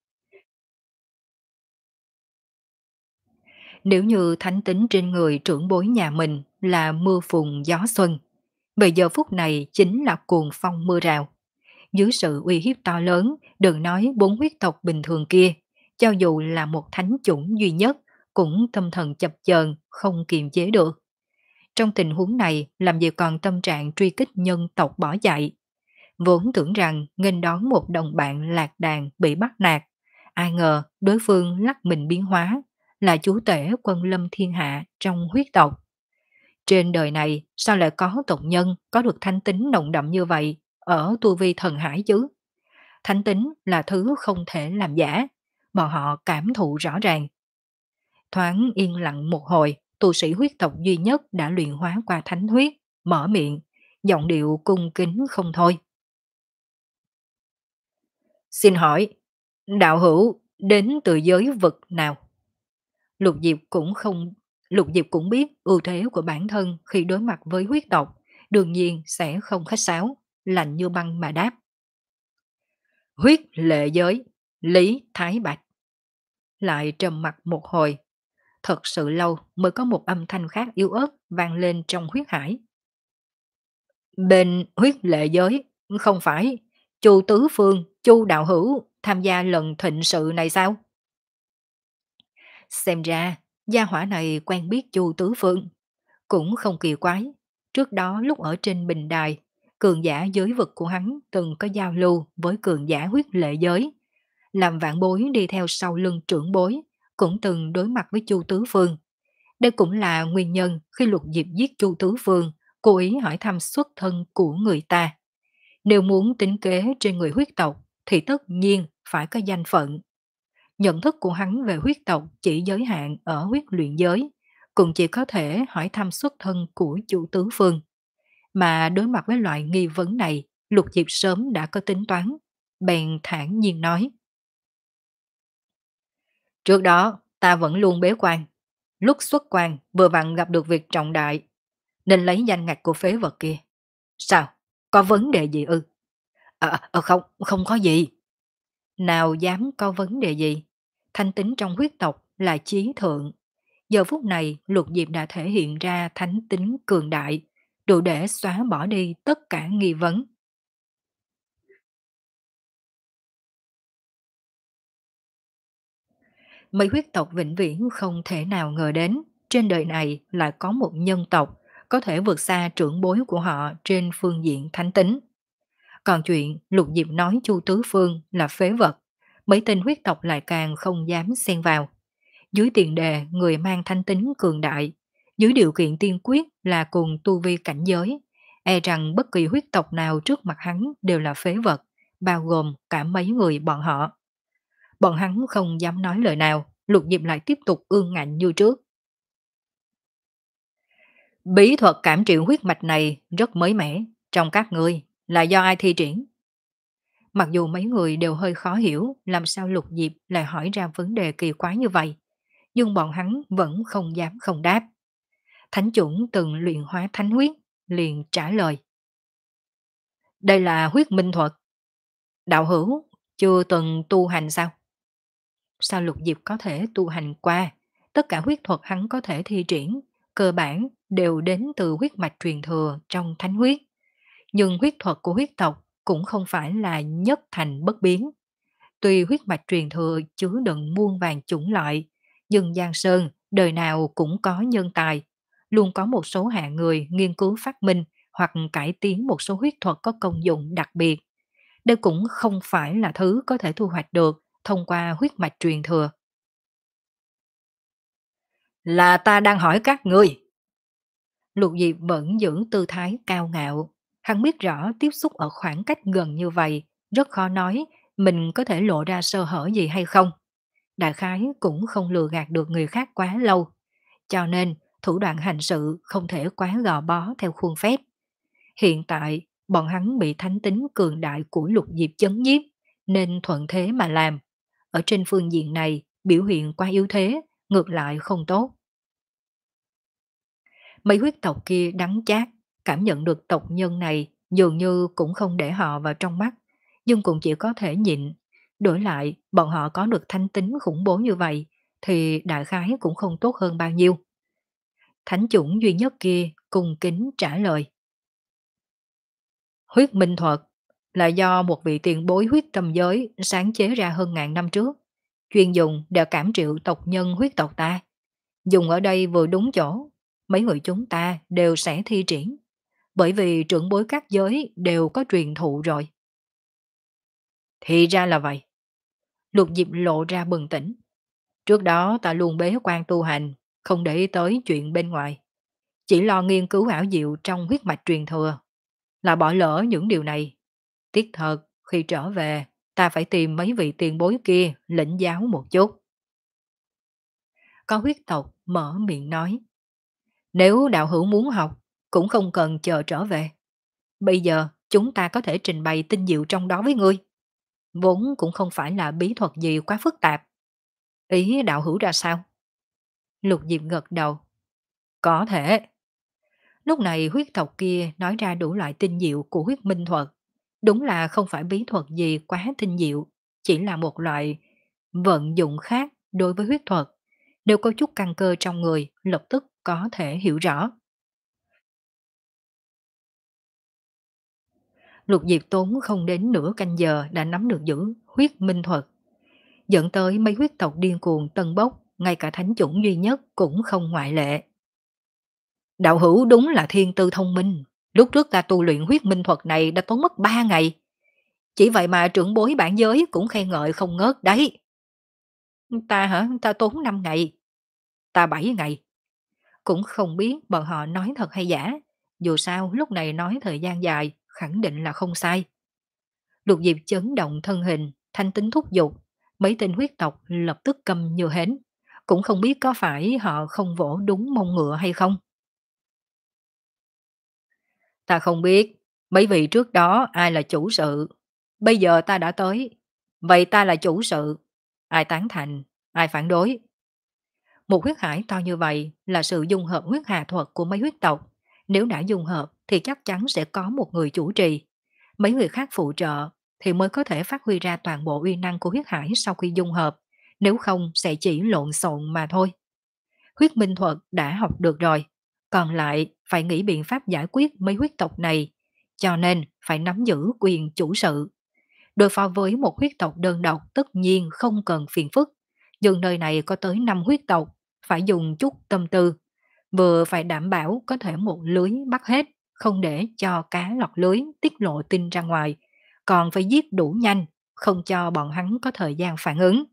Nếu như thánh tính trên người trưởng bối nhà mình là mưa phùn gió xuân, bây giờ phút này chính là cuồng phong mưa rào. Dưới sự uy hiếp to lớn, đừng nói bốn huyết tộc bình thường kia, cho dù là một thánh chủng duy nhất, cũng tâm thần chập chờn không kiềm chế được. Trong tình huống này, làm gì còn tâm trạng truy kích nhân tộc bỏ chạy. Vốn tưởng rằng nghênh đón một đồng bạn lạc đàn bị bắt nạt, ai ngờ đối phương lắc mình biến hóa, là chúa tể quân lâm thiên hạ trong huyết tộc. Trên đời này sao lại có tộc nhân có được thánh tính nồng đậm như vậy ở tu vi thần hải chứ? Thánh tính là thứ không thể làm giả, bọn họ cảm thụ rõ ràng. Thoáng yên lặng một hồi, tu sĩ huyết tộc duy nhất đã luyện hóa qua thánh huyết, mở miệng, giọng điệu cung kính không thôi. Xin hỏi, đạo hữu đến từ giới vực nào? Lục Diệp cũng không Lục Diệp cũng biết ưu thế của bản thân khi đối mặt với huyết tộc, đương nhiên sẽ không khách sáo, lạnh như băng mà đáp. Huyết lệ giới, Lý Thái Bạch. Lại trầm mặt một hồi, thật sự lâu mới có một âm thanh khác yếu ớt vang lên trong huyết hải. Bên huyết lệ giới, không phải Chu Tứ Phương, Chu đạo hữu tham gia lần thịnh sự này sao? Xem ra, gia hỏa này quen biết Chu Tứ Phương, cũng không kỳ quái. Trước đó lúc ở trên bình đài, cường giả giới vực của hắn từng có giao lưu với cường giả huyết lệ giới. Làm vạn bối đi theo sau lưng trưởng bối, cũng từng đối mặt với Chu Tứ Phương. Đây cũng là nguyên nhân khi Lục Diệp giết Chu Tứ Phương, cố ý hỏi thăm xuất thân của người ta. Nếu muốn tính kế trên người huyết tộc, thì tất nhiên phải có danh phận. Nhận thức của hắn về huyết tộc chỉ giới hạn ở huyết luyện giới, cũng chỉ có thể hỏi thăm xuất thân của Chu Tứ Phương. Mà đối mặt với loại nghi vấn này, Lục Diệp sớm đã có tính toán, bèn thản nhiên nói. Trước đó, ta vẫn luôn bế quan. Lúc xuất quan, vừa vặn gặp được việc trọng đại, nên lấy danh ngạch của phế vật kia. Sao? Có vấn đề gì ư? À, à, không, không có gì. Nào dám có vấn đề gì? Thanh tính trong huyết tộc là chí thượng. Giờ phút này, Lục Diệp đã thể hiện ra thánh tính cường đại, đủ để xóa bỏ đi tất cả nghi vấn. Mấy huyết tộc vĩnh viễn không thể nào ngờ đến, trên đời này lại có một nhân tộc có thể vượt xa trưởng bối của họ trên phương diện thánh tính. Còn chuyện Lục Diệp nói Chu Tứ Phương là phế vật, mấy tên huyết tộc lại càng không dám xen vào. Dưới tiền đề người mang thánh tính cường đại, dưới điều kiện tiên quyết là cùng tu vi cảnh giới, e rằng bất kỳ huyết tộc nào trước mặt hắn đều là phế vật, bao gồm cả mấy người bọn họ. Bọn hắn không dám nói lời nào, Lục Diệp lại tiếp tục ương ngạnh như trước. Bí thuật cảm triệu huyết mạch này rất mới mẻ, trong các người là do ai thi triển? Mặc dù mấy người đều hơi khó hiểu làm sao Lục Diệp lại hỏi ra vấn đề kỳ quái như vậy, nhưng bọn hắn vẫn không dám không đáp. Thánh chủng từng luyện hóa thánh huyết, liền trả lời. Đây là huyết minh thuật. Đạo hữu, chưa từng tu hành sao? Sao Lục Diệp có thể tu hành qua? Tất cả huyết thuật hắn có thể thi triển, cơ bản đều đến từ huyết mạch truyền thừa trong thánh huyết. Nhưng huyết thuật của huyết tộc cũng không phải là nhất thành bất biến. Tuy huyết mạch truyền thừa chứa đựng muôn vàng chủng loại, nhưng Giang Sơn đời nào cũng có nhân tài. Luôn có một số hạng người nghiên cứu phát minh hoặc cải tiến một số huyết thuật có công dụng đặc biệt. Đây cũng không phải là thứ có thể thu hoạch được thông qua huyết mạch truyền thừa. Là ta đang hỏi các ngươi. Lục Diệp vẫn giữ tư thái cao ngạo. Hắn biết rõ tiếp xúc ở khoảng cách gần như vậy, rất khó nói mình có thể lộ ra sơ hở gì hay không. đại khái cũng không lừa gạt được người khác quá lâu, cho nên thủ đoạn hành sự không thể quá gò bó theo khuôn phép. Hiện tại, bọn hắn bị thánh tính cường đại của lục diệp chấn nhiếp, nên thuận thế mà làm. Ở trên phương diện này, biểu hiện quá yếu thế, ngược lại không tốt. Mấy huyết tộc kia đắng chát, cảm nhận được tộc nhân này dường như cũng không để họ vào trong mắt, nhưng cũng chỉ có thể nhịn. Đổi lại, bọn họ có được thanh tính khủng bố như vậy, thì đại khái cũng không tốt hơn bao nhiêu. Thánh chủng duy nhất kia cung kính trả lời. Huyết minh thuật là do một vị tiền bối huyết tâm giới sáng chế ra hơn ngàn năm trước, chuyên dùng để cảm triệu tộc nhân huyết tộc ta. Dùng ở đây vừa đúng chỗ, mấy người chúng ta đều sẽ thi triển, bởi vì trưởng bối các giới đều có truyền thụ rồi. Thì ra là vậy. Lục Diệp lộ ra bừng tỉnh. Trước đó ta luôn bế quan tu hành, không để ý tới chuyện bên ngoài. Chỉ lo nghiên cứu ảo diệu trong huyết mạch truyền thừa, là bỏ lỡ những điều này. Tiếc thật, khi trở về, ta phải tìm mấy vị tiền bối kia lĩnh giáo một chút. Có huyết tộc mở miệng nói. Nếu đạo hữu muốn học, cũng không cần chờ trở về. Bây giờ, chúng ta có thể trình bày tinh diệu trong đó với ngươi. Vốn cũng không phải là bí thuật gì quá phức tạp. Ý đạo hữu ra sao? Lục Diệp gật đầu. Có thể. Lúc này huyết tộc kia nói ra đủ loại tinh diệu của huyết minh thuật. Đúng là không phải bí thuật gì quá tinh diệu, chỉ là một loại vận dụng khác đối với huyết thuật. Nếu có chút căn cơ trong người, lập tức có thể hiểu rõ. Lục Diệp tốn không đến nửa canh giờ đã nắm được giữ huyết minh thuật, dẫn tới mấy huyết tộc điên cuồng tân bốc, ngay cả thánh chủng duy nhất cũng không ngoại lệ. Đạo hữu đúng là thiên tư thông minh, lúc trước ta tu luyện huyết minh thuật này đã tốn mất ba ngày. Chỉ vậy mà trưởng bối bản giới cũng khen ngợi không ngớt đấy. Ta hả? Ta tốn năm ngày. Ta bảy ngày. Cũng không biết bọn họ nói thật hay giả. Dù sao lúc này nói thời gian dài, khẳng định là không sai. Lục Diệp chấn động thân hình, thanh tính thúc giục. Mấy tên huyết tộc lập tức câm như hến. Cũng không biết có phải họ không vỗ đúng mông ngựa hay không. Ta không biết, mấy vị trước đó ai là chủ sự. Bây giờ ta đã tới. Vậy ta là chủ sự. Ai tán thành, ai phản đối. Một huyết hải to như vậy là sự dung hợp huyết hà thuật của mấy huyết tộc. Nếu đã dung hợp thì chắc chắn sẽ có một người chủ trì. Mấy người khác phụ trợ thì mới có thể phát huy ra toàn bộ uy năng của huyết hải sau khi dung hợp. Nếu không sẽ chỉ lộn xộn mà thôi. Huyết minh thuật đã học được rồi. Còn lại phải nghĩ biện pháp giải quyết mấy huyết tộc này. Cho nên phải nắm giữ quyền chủ sự. Đối phó với một huyết tộc đơn độc tất nhiên không cần phiền phức. Nhưng nơi này có tới năm huyết tộc, phải dùng chút tâm tư. Vừa phải đảm bảo có thể một lưới bắt hết, không để cho cá lọt lưới tiết lộ tin ra ngoài. Còn phải giết đủ nhanh, không cho bọn hắn có thời gian phản ứng.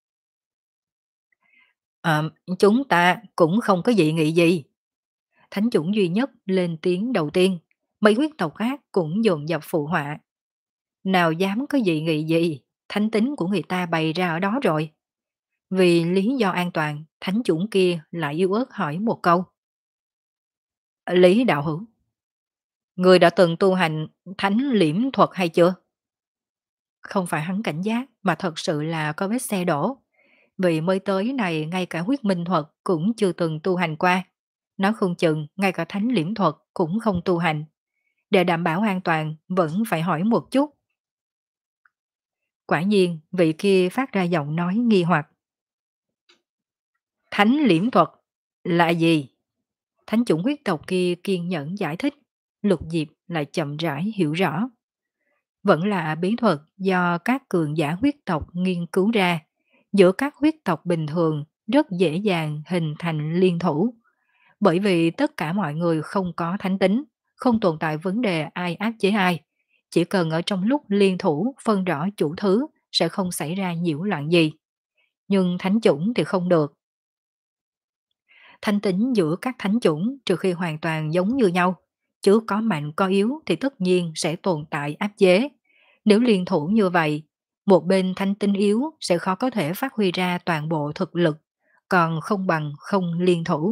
À, chúng ta cũng không có dị nghị gì. Thánh chủng duy nhất lên tiếng đầu tiên, mấy huyết tộc khác cũng dồn dập phụ họa. Nào dám có dị nghị gì, thánh tính của người ta bày ra ở đó rồi. Vì lý do an toàn, thánh chủng kia lại yếu ớt hỏi một câu. Lý đạo hữu, người đã từng tu hành thánh liễm thuật hay chưa? Không phải hắn cảnh giác, mà thật sự là có vết xe đổ. Vì mới tới này ngay cả huyết minh thuật cũng chưa từng tu hành qua. Nó không chừng ngay cả thánh liễm thuật cũng không tu hành. Để đảm bảo an toàn vẫn phải hỏi một chút. Quả nhiên vị kia phát ra giọng nói nghi hoặc. Thánh liễm thuật là gì? Thánh chủng huyết tộc kia kiên nhẫn giải thích. Lục Diệp lại chậm rãi hiểu rõ. Vẫn là bí thuật do các cường giả huyết tộc nghiên cứu ra. Giữa các huyết tộc bình thường rất dễ dàng hình thành liên thủ. Bởi vì tất cả mọi người không có thánh tính, không tồn tại vấn đề ai áp chế ai. Chỉ cần ở trong lúc liên thủ phân rõ chủ thứ sẽ không xảy ra nhiễu loạn gì. Nhưng thánh chủng thì không được. Thanh tính giữa các thánh chủng trừ khi hoàn toàn giống như nhau, chứ có mạnh có yếu thì tất nhiên sẽ tồn tại áp chế. Nếu liên thủ như vậy, Một bên thánh tính yếu sẽ khó có thể phát huy ra toàn bộ thực lực, còn không bằng không liên thủ.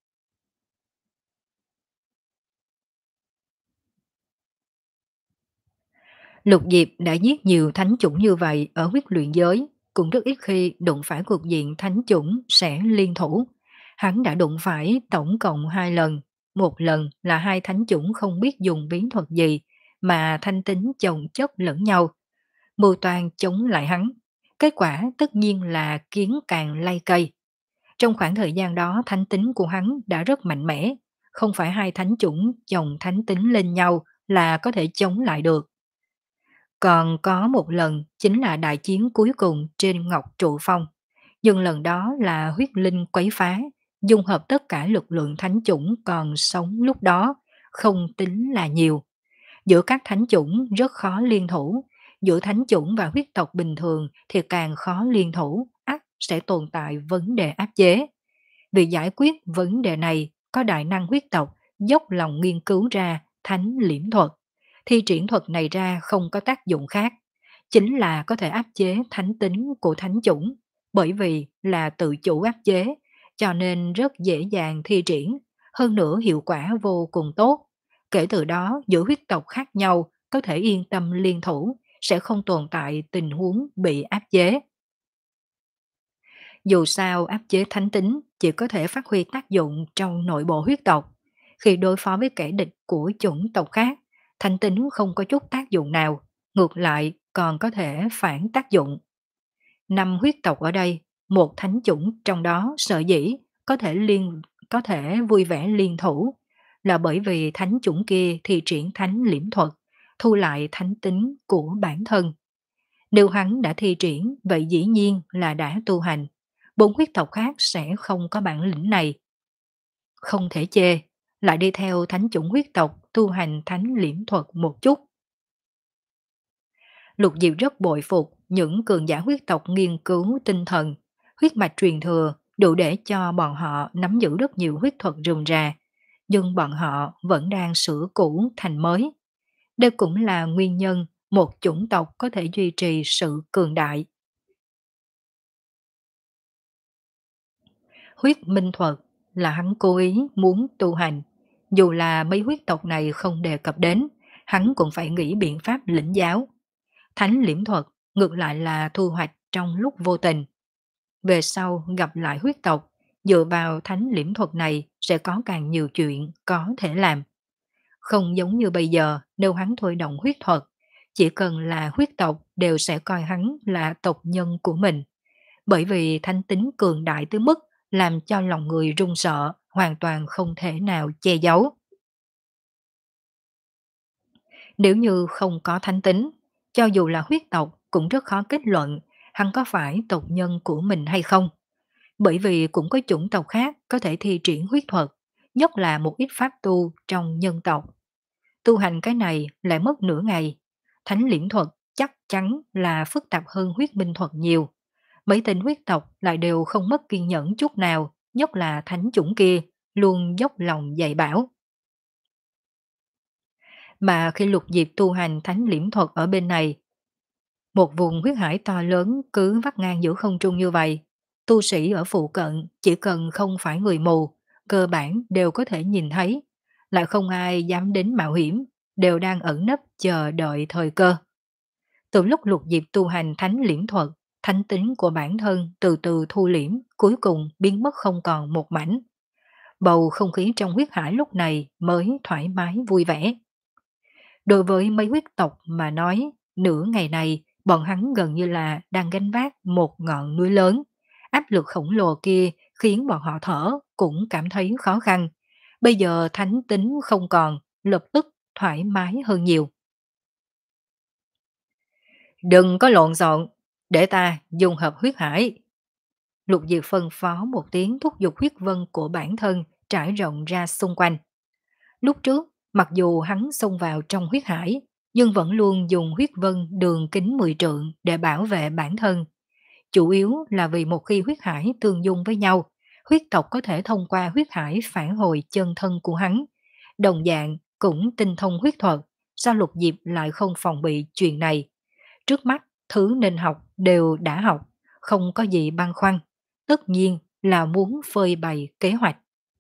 Lục Diệp đã giết nhiều thánh chủng như vậy ở huyết luyện giới, cũng rất ít khi đụng phải cuộc diện thánh chủng sẽ liên thủ. Hắn đã đụng phải tổng cộng hai lần, một lần là hai thánh chủng không biết dùng bí thuật gì mà thanh tính chồng chất lẫn nhau, mưu toan chống lại hắn. Kết quả tất nhiên là kiến càng lay cây. Trong khoảng thời gian đó thánh tính của hắn đã rất mạnh mẽ, không phải hai thánh chủng chồng thánh tính lên nhau là có thể chống lại được. Còn có một lần chính là đại chiến cuối cùng trên Ngọc Trụ Phong, nhưng lần đó là huyết linh quấy phá, dung hợp tất cả lực lượng thánh chủng còn sống lúc đó, không tính là nhiều. Giữa các thánh chủng rất khó liên thủ, giữa thánh chủng và huyết tộc bình thường thì càng khó liên thủ, ắt sẽ tồn tại vấn đề áp chế. Vì giải quyết vấn đề này, có đại năng huyết tộc dốc lòng nghiên cứu ra thánh liễm thuật. Thi triển thuật này ra không có tác dụng khác, chính là có thể áp chế thánh tính của thánh chủng, bởi vì là tự chủ áp chế, cho nên rất dễ dàng thi triển, hơn nữa hiệu quả vô cùng tốt. Kể từ đó, giữa huyết tộc khác nhau có thể yên tâm liên thủ, sẽ không tồn tại tình huống bị áp chế. Dù sao áp chế thánh tính chỉ có thể phát huy tác dụng trong nội bộ huyết tộc. Khi đối phó với kẻ địch của chủng tộc khác, thánh tính không có chút tác dụng nào, ngược lại còn có thể phản tác dụng. Năm huyết tộc ở đây, một thánh chủng trong đó sở dĩ có thể liên có thể vui vẻ liên thủ là bởi vì thánh chủng kia thì triển thánh liễm thuật, thu lại thánh tính của bản thân. Nếu hắn đã thi triển, vậy dĩ nhiên là đã tu hành. Bốn huyết tộc khác sẽ không có bản lĩnh này. Không thể chê, lại đi theo thánh chủng huyết tộc tu hành thánh liễm thuật một chút. Lục Diệu rất bội phục những cường giả huyết tộc nghiên cứu tinh thần, huyết mạch truyền thừa đủ để cho bọn họ nắm giữ rất nhiều huyết thuật rườm rà, nhưng bọn họ vẫn đang sửa cũ thành mới. Đây cũng là nguyên nhân một chủng tộc có thể duy trì sự cường đại. Huyết minh thuật là hắn cố ý muốn tu hành, dù là mấy huyết tộc này không đề cập đến, hắn cũng phải nghĩ biện pháp lĩnh giáo. Thánh liễm thuật ngược lại là thu hoạch trong lúc vô tình. Về sau gặp lại huyết tộc, dựa vào thánh liễm thuật này sẽ có càng nhiều chuyện có thể làm. Không giống như bây giờ nếu hắn thôi động huyết thuật, chỉ cần là huyết tộc đều sẽ coi hắn là tộc nhân của mình. Bởi vì thánh tính cường đại tới mức làm cho lòng người run sợ, hoàn toàn không thể nào che giấu. Nếu như không có thánh tính, cho dù là huyết tộc cũng rất khó kết luận hắn có phải tộc nhân của mình hay không. Bởi vì cũng có chủng tộc khác có thể thi triển huyết thuật, nhất là một ít pháp tu trong nhân tộc. Tu hành cái này lại mất nửa ngày. Thánh liễm thuật chắc chắn là phức tạp hơn huyết minh thuật nhiều. Mấy tên huyết tộc lại đều không mất kiên nhẫn chút nào, nhất là thánh chủng kia, luôn dốc lòng dạy bảo. Mà khi Lục Diệp tu hành thánh liễm thuật ở bên này, một vùng huyết hải to lớn cứ vắt ngang giữa không trung như vậy, tu sĩ ở phụ cận chỉ cần không phải người mù, cơ bản đều có thể nhìn thấy, lại không ai dám đến mạo hiểm, đều đang ẩn nấp chờ đợi thời cơ. Từ lúc Lục Diệp tu hành thánh liễm thuật, thánh tính của bản thân từ từ thu liễm, cuối cùng biến mất không còn một mảnh. Bầu không khí trong huyết hải lúc này mới thoải mái vui vẻ. Đối với mấy huyết tộc mà nói, nửa ngày này bọn hắn gần như là đang gánh vác một ngọn núi lớn. Áp lực khổng lồ kia khiến bọn họ thở cũng cảm thấy khó khăn. Bây giờ thánh tính không còn, lập tức thoải mái hơn nhiều. Đừng có lộn xộn, để ta dùng hợp huyết hải. Lục Diệp phân phó một tiếng thúc giục huyết vân của bản thân trải rộng ra xung quanh. Lúc trước, mặc dù hắn xông vào trong huyết hải, nhưng vẫn luôn dùng huyết vân đường kính mười trượng để bảo vệ bản thân. Chủ yếu là vì một khi huyết hải tương dung với nhau, huyết tộc có thể thông qua huyết hải phản hồi chân thân của hắn. Đồng dạng cũng tinh thông huyết thuật, sao Lục Diệp lại không phòng bị chuyện này. Trước mắt thứ nên học đều đã học, không có gì băn khoăn, tất nhiên là muốn phơi bày kế hoạch.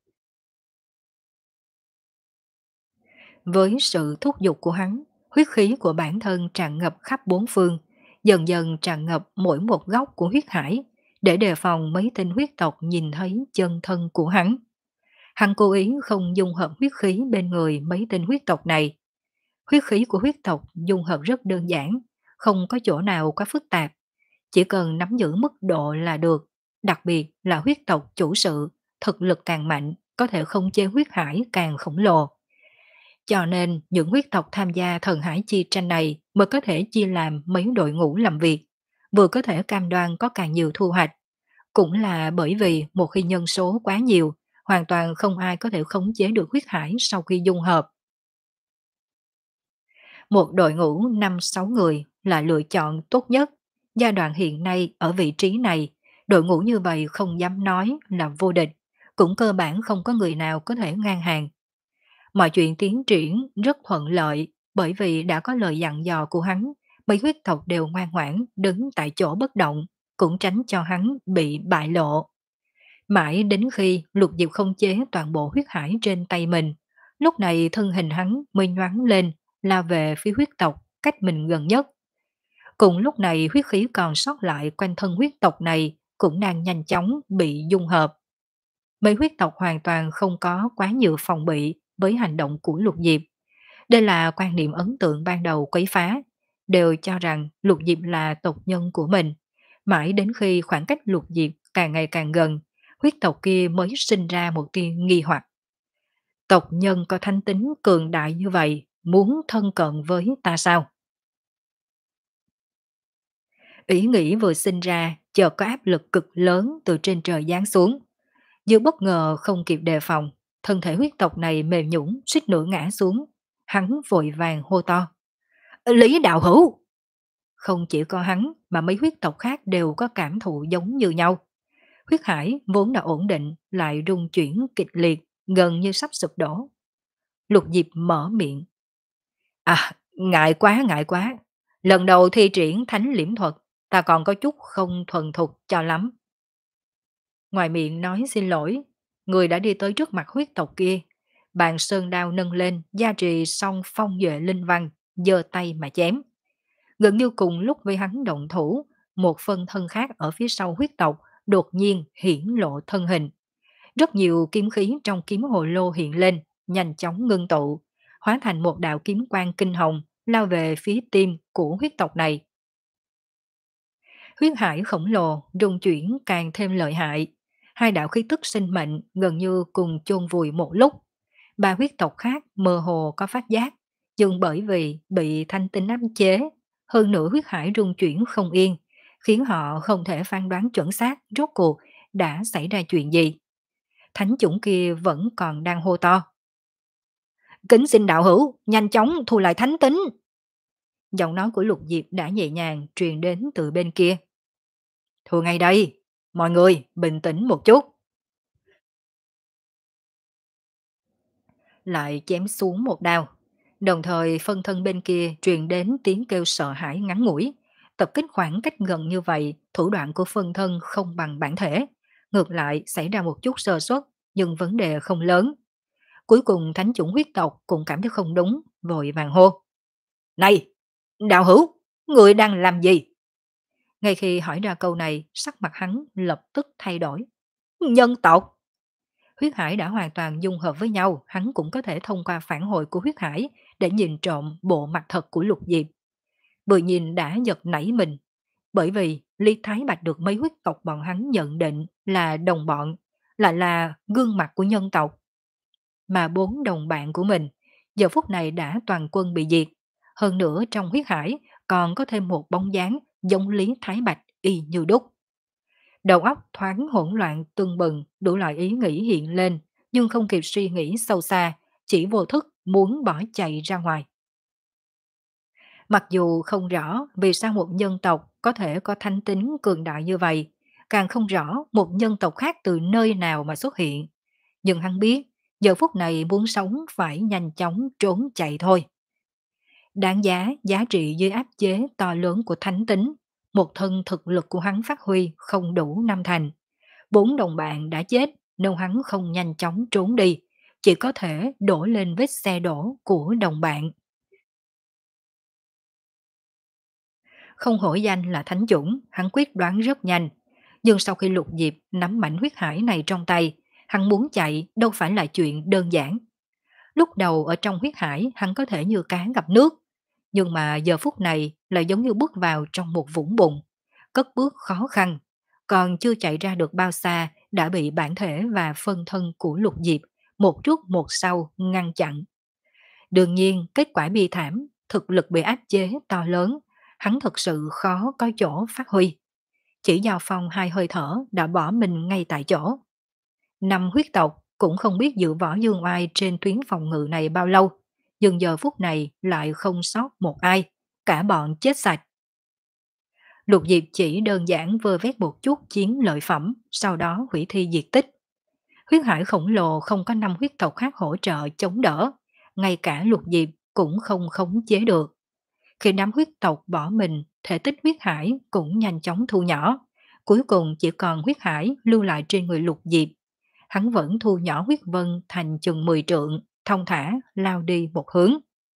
Với sự thúc giục của hắn, huyết khí của bản thân tràn ngập khắp bốn phương, dần dần tràn ngập mỗi một góc của huyết hải, để đề phòng mấy tên huyết tộc nhìn thấy chân thân của hắn. Hắn cố ý không dung hợp huyết khí bên người mấy tên huyết tộc này. Huyết khí của huyết tộc dung hợp rất đơn giản, không có chỗ nào quá phức tạp, chỉ cần nắm giữ mức độ là được, đặc biệt là huyết tộc chủ sự, thực lực càng mạnh, có thể không chế huyết hải càng khổng lồ. Cho nên những huyết tộc tham gia thần hải chi tranh này mới có thể chia làm mấy đội ngũ làm việc, vừa có thể cam đoan có càng nhiều thu hoạch. Cũng là bởi vì một khi nhân số quá nhiều, hoàn toàn không ai có thể khống chế được huyết hải sau khi dung hợp. Một đội ngũ năm sáu người là lựa chọn tốt nhất. Giai đoạn hiện nay ở vị trí này, đội ngũ như vậy không dám nói là vô địch, cũng cơ bản không có người nào có thể ngang hàng. Mọi chuyện tiến triển rất thuận lợi, bởi vì đã có lời dặn dò của hắn, mấy huyết tộc đều ngoan ngoãn đứng tại chỗ bất động, cũng tránh cho hắn bị bại lộ. Mãi đến khi Lục Diệp không chế toàn bộ huyết hải trên tay mình, lúc này thân hình hắn mới nhoáng lên, lao về phía huyết tộc cách mình gần nhất. Cùng lúc này huyết khí còn sót lại quanh thân huyết tộc này cũng đang nhanh chóng bị dung hợp. Mấy huyết tộc hoàn toàn không có quá nhiều phòng bị với hành động của Lục Diệp. Đây là quan niệm ấn tượng ban đầu quấy phá, đều cho rằng Lục Diệp là tộc nhân của mình. Mãi đến khi khoảng cách Lục Diệp càng ngày càng gần, huyết tộc kia mới sinh ra một tia nghi hoặc. Tộc nhân có thánh tính cường đại như vậy, muốn thân cận với ta sao? Ý nghĩ vừa sinh ra, chợt có áp lực cực lớn từ trên trời giáng xuống. Như bất ngờ không kịp đề phòng, thân thể huyết tộc này mềm nhũn suýt nữa ngã xuống. Hắn vội vàng hô to. Lý đạo hữu! Không chỉ có hắn mà mấy huyết tộc khác đều có cảm thụ giống như nhau. Huyết hải vốn đã ổn định lại rung chuyển kịch liệt, gần như sắp sụp đổ. Lục Diệp mở miệng. À, ngại quá ngại quá. Lần đầu thi triển thánh liễm thuật, ta còn có chút không thuần thục cho lắm. Ngoài miệng nói xin lỗi, người đã đi tới trước mặt huyết tộc kia. Bàn sơn đao nâng lên, gia trì song phong duệ linh văn, giơ tay mà chém. Gần như cùng lúc với hắn động thủ, một phân thân khác ở phía sau huyết tộc đột nhiên hiển lộ thân hình. Rất nhiều kiếm khí trong kiếm hồ lô hiện lên, nhanh chóng ngưng tụ, hóa thành một đạo kiếm quang kinh hồng, lao về phía tim của huyết tộc này. Huyết hải khổng lồ, rung chuyển càng thêm lợi hại. Hai đạo khí tức sinh mệnh gần như cùng chôn vùi một lúc. Ba huyết tộc khác mơ hồ có phát giác, nhưng bởi vì bị thanh tinh áp chế, hơn nữa huyết hải rung chuyển không yên, khiến họ không thể phán đoán chuẩn xác rốt cuộc đã xảy ra chuyện gì. Thánh chủng kia vẫn còn đang hô to. Kính xin đạo hữu, nhanh chóng thu lại thánh tính. Giọng nói của Lục Diệp đã nhẹ nhàng truyền đến từ bên kia. Thu ngay đây, mọi người bình tĩnh một chút. Lại chém xuống một đao. Đồng thời phân thân bên kia truyền đến tiếng kêu sợ hãi ngắn ngủi. Tập kích khoảng cách gần như vậy, thủ đoạn của phân thân không bằng bản thể. Ngược lại xảy ra một chút sơ suất, nhưng vấn đề không lớn. Cuối cùng thánh chủng huyết tộc cũng cảm thấy không đúng, vội vàng hô. Này, đạo hữu, người đang làm gì? Ngay khi hỏi ra câu này, sắc mặt hắn lập tức thay đổi. Nhân tộc! Huyết hải đã hoàn toàn dung hợp với nhau, hắn cũng có thể thông qua phản hồi của huyết hải để nhìn trộm bộ mặt thật của Lục Diệp. Vừa nhìn đã giật nảy mình, bởi vì Lý Thái Bạch được mấy huyết tộc bọn hắn nhận định là đồng bọn, lại là gương mặt của nhân tộc. Mà bốn đồng bạn của mình giờ phút này đã toàn quân bị diệt. Hơn nữa trong huyết hải còn có thêm một bóng dáng giống Lý Thái Bạch y như đúc. Đầu óc thoáng hỗn loạn tưng bừng, đủ loại ý nghĩ hiện lên, nhưng không kịp suy nghĩ sâu xa, chỉ vô thức muốn bỏ chạy ra ngoài. Mặc dù không rõ vì sao một nhân tộc có thể có thánh tính cường đại như vậy, càng không rõ một nhân tộc khác từ nơi nào mà xuất hiện. Nhưng hắn biết, giờ phút này muốn sống phải nhanh chóng trốn chạy thôi. Đáng giá, giá trị dưới áp chế to lớn của thánh tính một thân thực lực của hắn phát huy không đủ năm thành. Bốn đồng bạn đã chết nếu hắn không nhanh chóng trốn đi, chỉ có thể đổ lên vết xe đổ của đồng bạn. Không hổ danh là thánh chủng, hắn quyết đoán rất nhanh. Nhưng sau khi Lục Diệp nắm mảnh huyết hải này trong tay, hắn muốn chạy đâu phải là chuyện đơn giản. Lúc đầu ở trong huyết hải hắn có thể như cá gặp nước, nhưng mà giờ phút này lại giống như bước vào trong một vũng bùn, cất bước khó khăn, còn chưa chạy ra được bao xa đã bị bản thể và phân thân của Lục Diệp một trước một sau ngăn chặn. Đương nhiên, kết quả bi thảm, thực lực bị áp chế to lớn, hắn thực sự khó có chỗ phát huy. Chỉ giao phong hai hơi thở đã bỏ mình ngay tại chỗ. Năm huyết tộc cũng không biết dự võ dương oai trên tuyến phòng ngự này bao lâu, nhưng giờ phút này lại không sót một ai, cả bọn chết sạch. Lục Diệp chỉ đơn giản vơ vét một chút chiến lợi phẩm, sau đó hủy thi diệt tích. Huyết hải khổng lồ không có năm huyết tộc khác hỗ trợ chống đỡ, ngay cả Lục Diệp cũng không khống chế được. Khi đám huyết tộc bỏ mình, thể tích huyết hải cũng nhanh chóng thu nhỏ. Cuối cùng chỉ còn huyết hải lưu lại trên người Lục Diệp. Hắn vẫn thu nhỏ huyết vân thành chừng mười trượng, thông thả lao đi một hướng.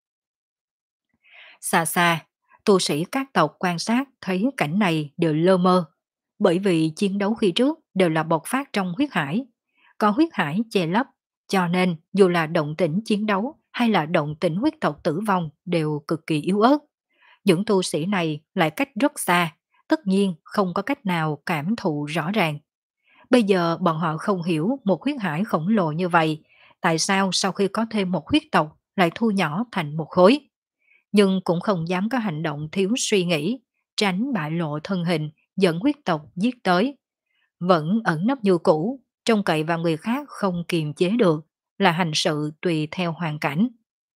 Xa xa, tu sĩ các tộc quan sát thấy cảnh này đều lơ mơ. Bởi vì chiến đấu khi trước đều là bộc phát trong huyết hải. Có huyết hải che lấp, cho nên dù là động tĩnh chiến đấu hay là động tĩnh huyết tộc tử vong đều cực kỳ yếu ớt. Những tu sĩ này lại cách rất xa, tất nhiên không có cách nào cảm thụ rõ ràng. Bây giờ bọn họ không hiểu một huyết hải khổng lồ như vậy, tại sao sau khi có thêm một huyết tộc lại thu nhỏ thành một khối. Nhưng cũng không dám có hành động thiếu suy nghĩ, tránh bại lộ thân hình, dẫn huyết tộc giết tới. Vẫn ẩn nấp như cũ, trông cậy vào người khác không kiềm chế được, là hành sự tùy theo hoàn cảnh.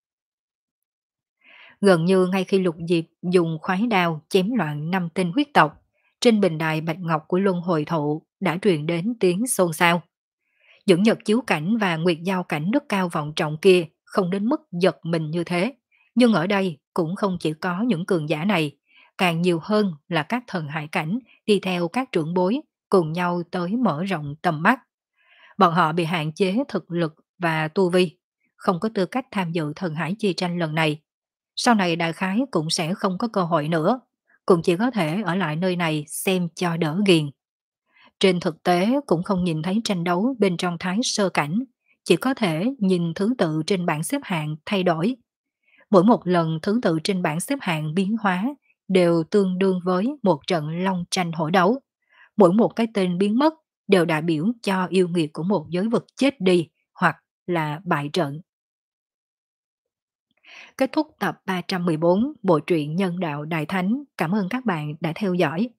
Gần như ngay khi Lục Diệp dùng khoái đao chém loạn năm tên huyết tộc, trên bình đài bạch ngọc của luân hồi thụ đã truyền đến tiếng xôn xao. Những nhật chiếu cảnh và nguyệt giao cảnh rất cao vọng trọng kia không đến mức giật mình như thế. Nhưng ở đây cũng không chỉ có những cường giả này, càng nhiều hơn là các thần hải cảnh đi theo các trưởng bối cùng nhau tới mở rộng tầm mắt. Bọn họ bị hạn chế thực lực và tu vi, không có tư cách tham dự thần hải chi tranh lần này. Sau này đại khái cũng sẽ không có cơ hội nữa, cũng chỉ có thể ở lại nơi này xem cho đỡ ghiền. Trên thực tế cũng không nhìn thấy tranh đấu bên trong thái sơ cảnh, chỉ có thể nhìn thứ tự trên bảng xếp hạng thay đổi. Mỗi một lần thứ tự trên bảng xếp hạng biến hóa đều tương đương với một trận long tranh hổ đấu. Mỗi một cái tên biến mất đều đại biểu cho yêu nghiệt của một giới vực chết đi hoặc là bại trận. Kết thúc tập ba trăm mười bốn Bộ truyện Nhân đạo Đại Thánh. Cảm ơn các bạn đã theo dõi.